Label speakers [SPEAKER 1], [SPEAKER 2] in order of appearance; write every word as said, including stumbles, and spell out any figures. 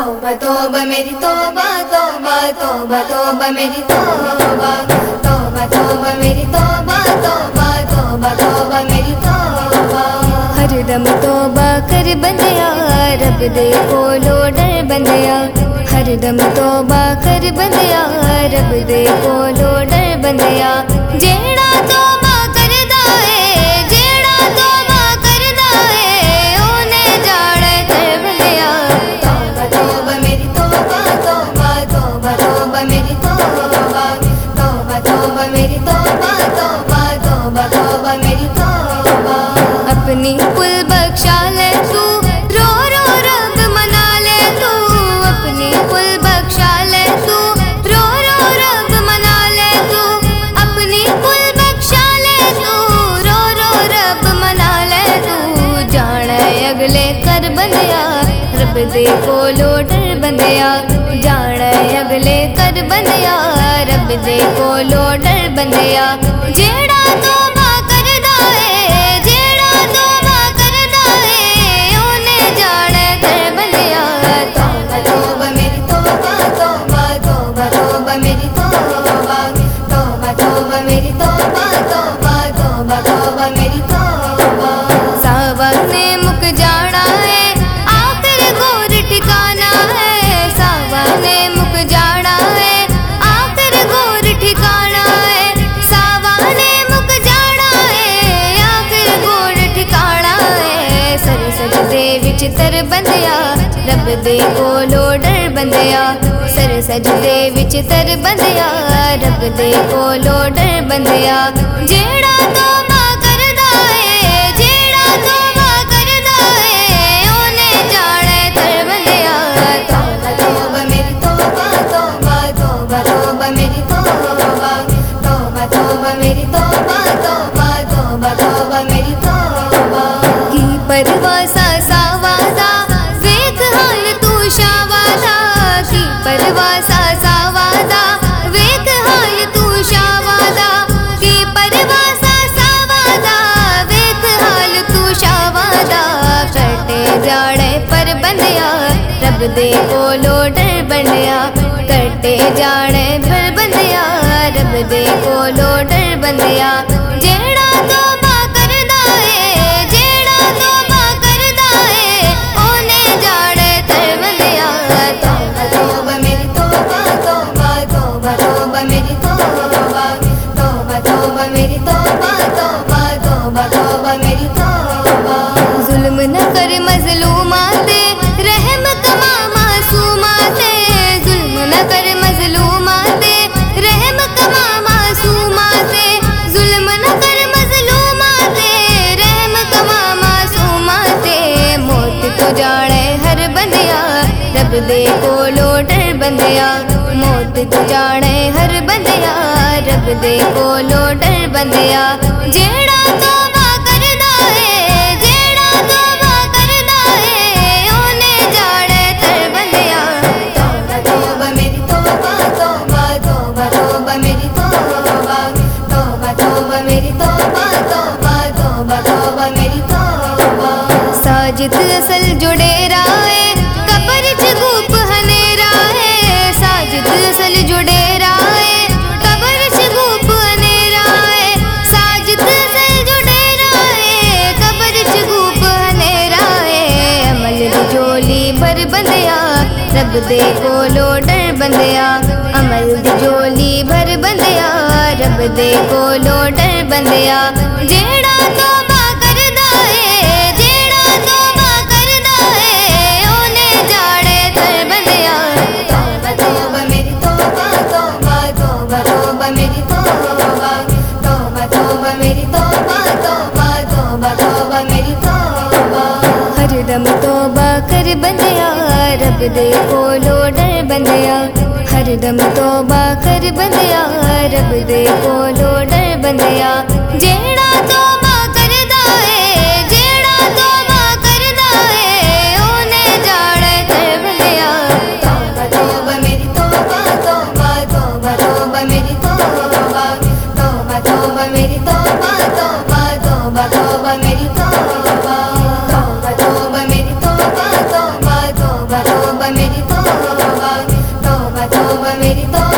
[SPEAKER 1] توبہ توبہ میری توبہ توبہ توبہ توبہ میری توبہ توبہ توبہ میری توبہ توبہ توبہ توبہ میری توبہ ہر دم توبہ کر بندیا رب دے کولو ڈر بندیا ہر دم توبہ کر بندیا رب دے کولو ڈر بندیا جیڑا توبہ کردا اے جیڑا توبہ کردا اے اونے جانے کر بندیا توبہ توبہ میری توبہ توبہ توبہ توبہ میری توبہ توبہ توبہ میری توبہ توبہ توبہ توبہ میری توبہ اپنی کل بخشا لے تو رو رو رب منا لے تو اپنی کل بخشا لے تو رو رو رب منا لے تو اپنی کل بخشا لے تو رو رو رب منا لے تو جانے اگلے کر بندیا رب دے کولو ڈر بندیا جانے اگلے کر بندیا رب دے کولو ڈر بندیا جیڑا توبہ کردا اے جیڑا توبہ کردا اے اونے جانے کر بندیا توبہ توبہ میری توبہ توبہ توبہ توبہ میری توبہ توبہ توبہ میری توبہ توبہ توبہ توبہ میری توبہ ساونے مک جانا ہے آخر گور ٹھکانا ہے ساونے مک جانا ہے آخر گور ٹھکانا ہے ساونے مک جانا ہے آخر گور ٹھکانا ہے سر سجدے وچ تر بندیا رب دے کولو ڈر بندیا سر سجدے وچ تر بندیا رب دے کولو ڈر بندیا جیڑا توبہ کردا اے جیڑا توبہ کردا اے اونے جانے کر بندیا توبہ توبہ میری توبہ توبہ توبہ توبہ میری توبہ توبہ توبہ میری توبہ توبہ توبہ توبہ میری توبہ کی پرواہ سا ساوادا ویکھ حال تو شاوادا کی پرواہ سا ساوادا ویکھ حال تو شاوادا کی پرواہ سا ساوادا ویکھ حال تو شاوادا کٹے جانے پر بندیا رب دے کولو ڈر بندیا کٹے جانے پر بندیا رب دے کولو ڈر بندیا جیڑا توبہ کردا اے جیڑا توبہ کردا اے اونے جانے کر بندیا توبہ توبہ میری توبہ توبہ توبہ توبہ میری توبہ توبہ توبہ میری توبہ توبہ توبہ توبہ میری توبہ ظلم نہ کر مظلومات رحم کما معصومات ظلم نہ کر مظلومات رحم کما معصومات ظلم نہ کر مظلومات رحم کما معصومات موت تو جانے ہر بندیا رب دے کولو ڈر بندیا موت تو جانے ہر بندیا رب دے کولو ڈر بندیا جیڑا توبہ کردا اے جیڑا توبہ کردا اے اونے جانے کر بندیا توبہ توبہ میری توبہ توبہ توبہ توبہ میری توبہ توبہ توبہ میری توبہ توبہ توبہ توبہ میری توبہ ساجد اصل جڑے رائے قبر چ گوپ ہنیرا ہے ساجد اصل جڑے رائے قبر چ گوپ ہنیرا ہے ساجد اصل جڑے رائے قبر چ گوپ ہنیرا ہے عمل دی جولی بھر بندیا رب دے کولو ڈر بندیا عمل دی جولی بھر بندیا رب دے کولو ڈر بندیا جیڑا توبہ کردا اے جیڑا توبہ کردا اے اونے جانے کر بندیا توبہ توبہ میری توبہ توبہ توبہ توبہ میری توبہ توبہ توبہ میری توبہ توبہ توبہ توبہ میری توبہ ہر دم توبہ کر بندیا رب دے کولو ڈر بندیا ہر دم توبہ کر بندیا رب دے کولو ڈر بندیا جیڑا توبہ کردا اے جیڑا توبہ کردا اے اونے جانے کر بندیا توبہ توبہ میری توبہ توبہ توبہ توبہ میری توبہ توبہ توبہ میری توبہ توبہ توبہ توبہ میری توبہ توبہ توبہ میری توبہ توبہ توبہ توبہ میری توبہ میری توبہ